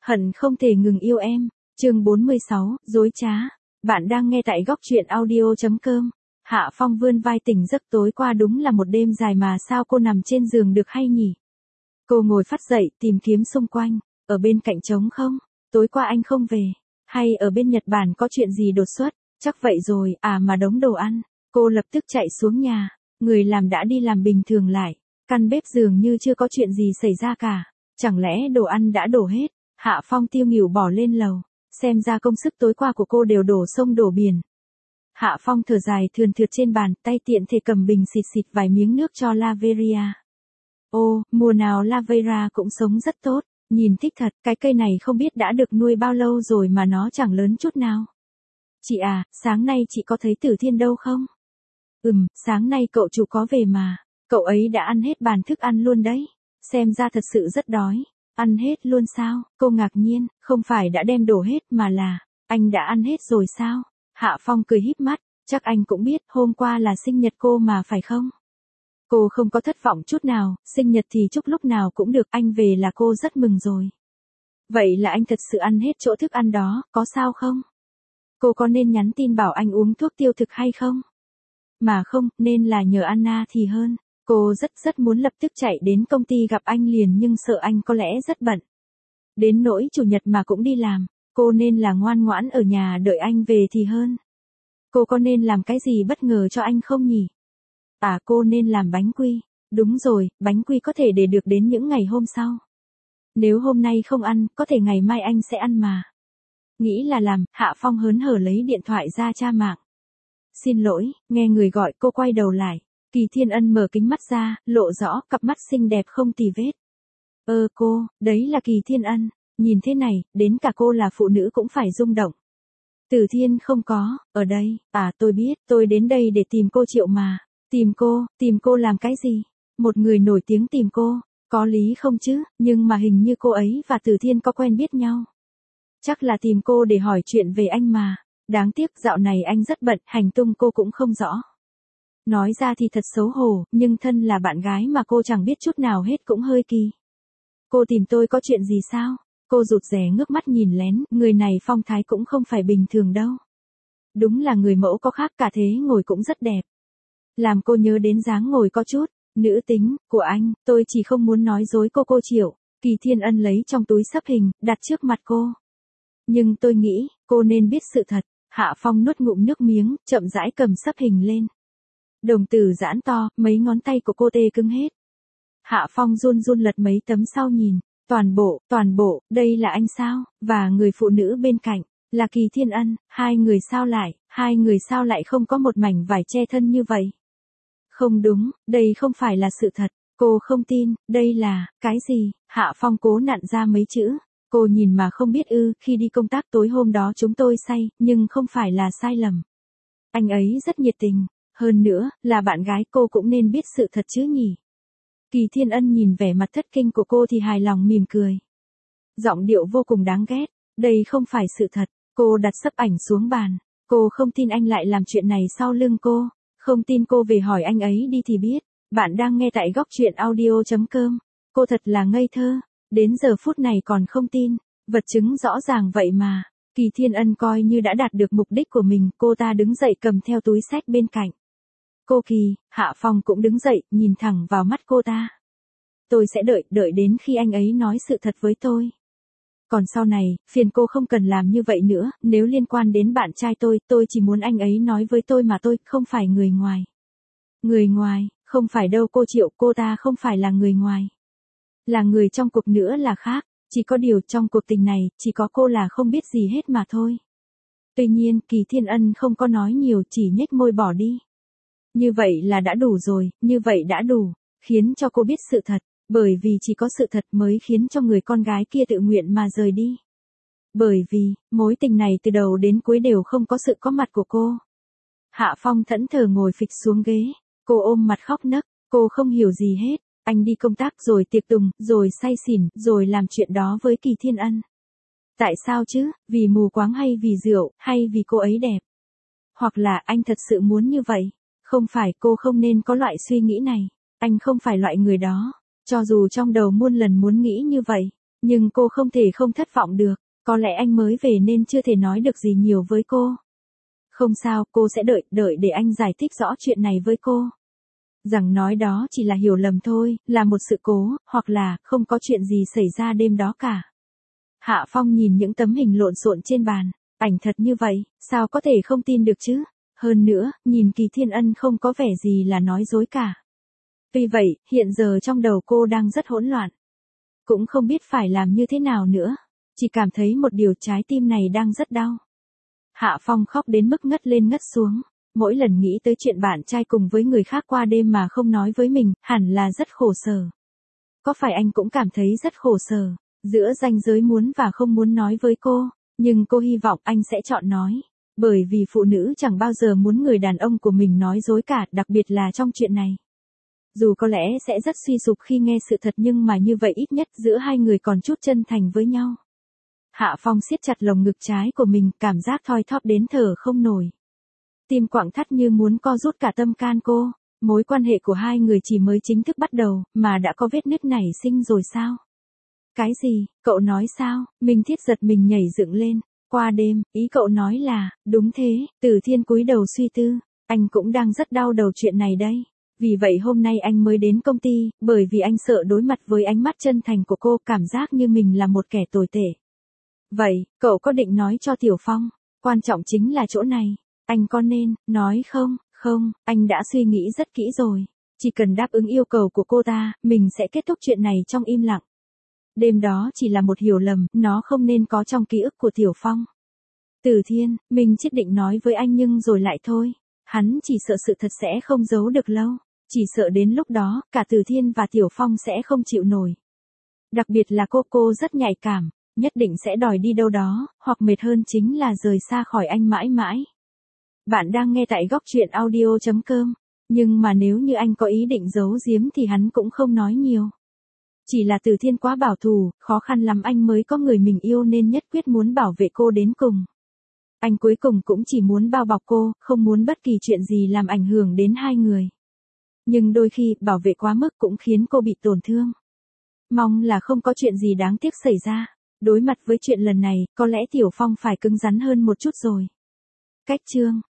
Hận không thể ngừng yêu em. Chương 46, dối trá. Bạn đang nghe tại góc truyện audio.com. Hạ Phong vươn vai tỉnh giấc, tối qua đúng là một đêm dài mà sao cô nằm trên giường được hay nhỉ? Cô ngồi phắt dậy tìm kiếm xung quanh, ở bên cạnh trống không? Tối qua anh không về, hay ở bên Nhật Bản có chuyện gì đột xuất? Chắc vậy rồi, mà đống đồ ăn. Cô lập tức chạy xuống nhà, người làm đã đi làm bình thường lại, căn bếp dường như chưa có chuyện gì xảy ra cả. Chẳng lẽ đồ ăn đã đổ hết? Hạ Phong tiêu nghỉu bỏ lên lầu, xem ra công sức tối qua của cô đều đổ sông đổ biển. Hạ Phong thở dài thườn thượt trên bàn, tay tiện thể cầm bình xịt xịt vài miếng nước cho Laveria. Ô, mùa nào Lavera cũng sống rất tốt, nhìn thích thật, cái cây này không biết đã được nuôi bao lâu rồi mà nó chẳng lớn chút nào. Chị à, sáng nay chị có thấy Tử Thiên đâu không? Sáng nay cậu chủ có về mà, cậu ấy đã ăn hết bàn thức ăn luôn đấy, xem ra thật sự rất đói. Ăn hết luôn sao? Cô ngạc nhiên, không phải đã đem đổ hết mà là, anh đã ăn hết rồi sao? Hạ Phong cười híp mắt, chắc anh cũng biết hôm qua là sinh nhật cô mà phải không? Cô không có thất vọng chút nào, sinh nhật thì chúc lúc nào cũng được, anh về là cô rất mừng rồi. Vậy là anh thật sự ăn hết chỗ thức ăn đó, có sao không? Cô có nên nhắn tin bảo anh uống thuốc tiêu thực hay không? Mà không, nên là nhờ Anna thì hơn. Cô rất muốn lập tức chạy đến công ty gặp anh liền nhưng sợ anh có lẽ rất bận. Đến nỗi chủ nhật mà cũng đi làm, cô nên là ngoan ngoãn ở nhà đợi anh về thì hơn. Cô có nên làm cái gì bất ngờ cho anh không nhỉ? Cô nên làm bánh quy. Đúng rồi, bánh quy có thể để được đến những ngày hôm sau. Nếu hôm nay không ăn, có thể ngày mai anh sẽ ăn mà. Nghĩ là làm, Hạ Phong hớn hở lấy điện thoại ra tra mạng. Xin lỗi, nghe người gọi, cô quay đầu lại. Kỳ Thiên Ân mở kính mắt ra, lộ rõ cặp mắt xinh đẹp không tì vết. Cô, đấy là Kỳ Thiên Ân, nhìn thế này, đến cả cô là phụ nữ cũng phải rung động. Tử Thiên không có, ở đây, tôi biết, tôi đến đây để tìm cô Triệu mà. Tìm cô làm cái gì? Một người nổi tiếng tìm cô, có lý không chứ, nhưng mà hình như cô ấy và Tử Thiên có quen biết nhau. Chắc là tìm cô để hỏi chuyện về anh mà, đáng tiếc dạo này anh rất bận, hành tung cô cũng không rõ. Nói ra thì thật xấu hổ, nhưng thân là bạn gái mà cô chẳng biết chút nào hết cũng hơi kỳ. Cô tìm tôi có chuyện gì sao? Cô rụt rè ngước mắt nhìn lén, người này phong thái cũng không phải bình thường đâu. Đúng là người mẫu có khác, cả thế ngồi cũng rất đẹp. Làm cô nhớ đến dáng ngồi có chút nữ tính của anh, tôi chỉ không muốn nói dối cô Triệu. Kỳ Thiên Ân lấy trong túi xấp hình, đặt trước mặt cô. Nhưng tôi nghĩ, cô nên biết sự thật. Hạ Phong nuốt ngụm nước miếng, chậm rãi cầm xấp hình lên. Đồng tử giãn to, mấy ngón tay của cô tê cứng hết. Hạ Phong run lật mấy tấm sau nhìn, toàn bộ, đây là anh sao, và người phụ nữ bên cạnh, là Kỳ Thiên Ân, hai người sao lại không có một mảnh vải che thân như vậy? Không đúng, đây không phải là sự thật, cô không tin, đây là, cái gì? Hạ Phong cố nặn ra mấy chữ, cô nhìn mà không biết khi đi công tác tối hôm đó chúng tôi say, nhưng không phải là sai lầm. Anh ấy rất nhiệt tình. Hơn nữa, là bạn gái cô cũng nên biết sự thật chứ nhỉ? Kỳ Thiên Ân nhìn vẻ mặt thất kinh của cô thì hài lòng mỉm cười. Giọng điệu vô cùng đáng ghét, đây không phải sự thật, cô đặt xấp ảnh xuống bàn. Cô không tin anh lại làm chuyện này sau lưng cô, không tin cô về hỏi anh ấy đi thì biết. Bạn đang nghe tại góc truyện audio.com, cô thật là ngây thơ, đến giờ phút này còn không tin, vật chứng rõ ràng vậy mà. Kỳ Thiên Ân coi như đã đạt được mục đích của mình, cô ta đứng dậy cầm theo túi xách bên cạnh. Cô Kỳ, Hạ Phong cũng đứng dậy, nhìn thẳng vào mắt cô ta. Tôi sẽ đợi đến khi anh ấy nói sự thật với tôi. Còn sau này, phiền cô không cần làm như vậy nữa, nếu liên quan đến bạn trai tôi chỉ muốn anh ấy nói với tôi mà tôi, không phải người ngoài. Người ngoài, không phải đâu cô Triệu, cô ta không phải là người ngoài. Là người trong cuộc nữa là khác, chỉ có điều trong cuộc tình này, chỉ có cô là không biết gì hết mà thôi. Tuy nhiên, Kỳ Thiên Ân không có nói nhiều, chỉ nhếch môi bỏ đi. Như vậy là đã đủ rồi, như vậy đã đủ, khiến cho cô biết sự thật, bởi vì chỉ có sự thật mới khiến cho người con gái kia tự nguyện mà rời đi. Bởi vì, mối tình này từ đầu đến cuối đều không có sự có mặt của cô. Hạ Phong thẫn thờ ngồi phịch xuống ghế, cô ôm mặt khóc nấc, cô không hiểu gì hết, anh đi công tác rồi tiệc tùng, rồi say xỉn, rồi làm chuyện đó với Kỳ Thiên Ân. Tại sao chứ, vì mù quáng hay vì rượu, hay vì cô ấy đẹp? Hoặc là anh thật sự muốn như vậy? Không phải, cô không nên có loại suy nghĩ này. Anh không phải loại người đó. Cho dù trong đầu muôn lần muốn nghĩ như vậy, Nhưng cô không thể không thất vọng được, có lẽ anh mới về nên chưa thể nói được gì nhiều với cô. Không sao, cô sẽ đợi để anh giải thích rõ chuyện này với cô. Rằng nói đó chỉ là hiểu lầm thôi, là một sự cố, hoặc là không có chuyện gì xảy ra đêm đó cả. Hạ Phong nhìn những tấm hình lộn xộn trên bàn, ảnh thật như vậy, sao có thể không tin được chứ? Hơn nữa, nhìn Kỳ Thiên Ân không có vẻ gì là nói dối cả. Vì vậy, hiện giờ trong đầu cô đang rất hỗn loạn. Cũng không biết phải làm như thế nào nữa. Chỉ cảm thấy một điều trái tim này đang rất đau. Hạ Phong khóc đến mức ngất lên ngất xuống. Mỗi lần nghĩ tới chuyện bạn trai cùng với người khác qua đêm mà không nói với mình, hẳn là rất khổ sở. Có phải anh cũng cảm thấy rất khổ sở, giữa ranh giới muốn và không muốn nói với cô, nhưng cô hy vọng anh sẽ chọn nói. Bởi vì phụ nữ chẳng bao giờ muốn người đàn ông của mình nói dối cả, đặc biệt là trong chuyện này. Dù có lẽ sẽ rất suy sụp khi nghe sự thật nhưng mà như vậy ít nhất giữa hai người còn chút chân thành với nhau. Hạ Phong siết chặt lồng ngực trái của mình, cảm giác thoi thóp đến thở không nổi. Tim quặn thắt như muốn co rút cả tâm can cô. Mối quan hệ của hai người chỉ mới chính thức bắt đầu, mà đã có vết nứt nảy sinh rồi sao? Cái gì, cậu nói sao? Minh Thiết giật mình nhảy dựng lên. Qua đêm, ý cậu nói là, đúng thế, Từ Thiên cúi đầu suy tư. Anh cũng đang rất đau đầu chuyện này đây. Vì vậy hôm nay anh mới đến công ty, bởi vì anh sợ đối mặt với ánh mắt chân thành của cô, cảm giác như mình là một kẻ tồi tệ. Vậy, cậu có định nói cho Tiểu Phong? Quan trọng chính là chỗ này. Anh có nên, nói không? Không, anh đã suy nghĩ rất kỹ rồi. Chỉ cần đáp ứng yêu cầu của cô ta, mình sẽ kết thúc chuyện này trong im lặng. Đêm đó chỉ là một hiểu lầm, nó không nên có trong ký ức của Tiểu Phong. Từ Thiên, mình chết định nói với anh nhưng rồi lại thôi. Hắn chỉ sợ sự thật sẽ không giấu được lâu. Chỉ sợ đến lúc đó, cả Từ Thiên và Tiểu Phong sẽ không chịu nổi. Đặc biệt là cô rất nhạy cảm, nhất định sẽ đòi đi đâu đó, hoặc mệt hơn chính là rời xa khỏi anh mãi mãi. Bạn đang nghe tại góc truyện audio.com. Nhưng mà nếu như anh có ý định giấu giếm thì hắn cũng không nói nhiều. Chỉ là Từ Thiên quá bảo thủ, khó khăn lắm anh mới có người mình yêu nên nhất quyết muốn bảo vệ cô đến cùng. Anh cuối cùng cũng chỉ muốn bao bọc cô, không muốn bất kỳ chuyện gì làm ảnh hưởng đến hai người. Nhưng đôi khi, bảo vệ quá mức cũng khiến cô bị tổn thương. Mong là không có chuyện gì đáng tiếc xảy ra. Đối mặt với chuyện lần này, có lẽ Tiểu Phong phải cứng rắn hơn một chút rồi. Cách chương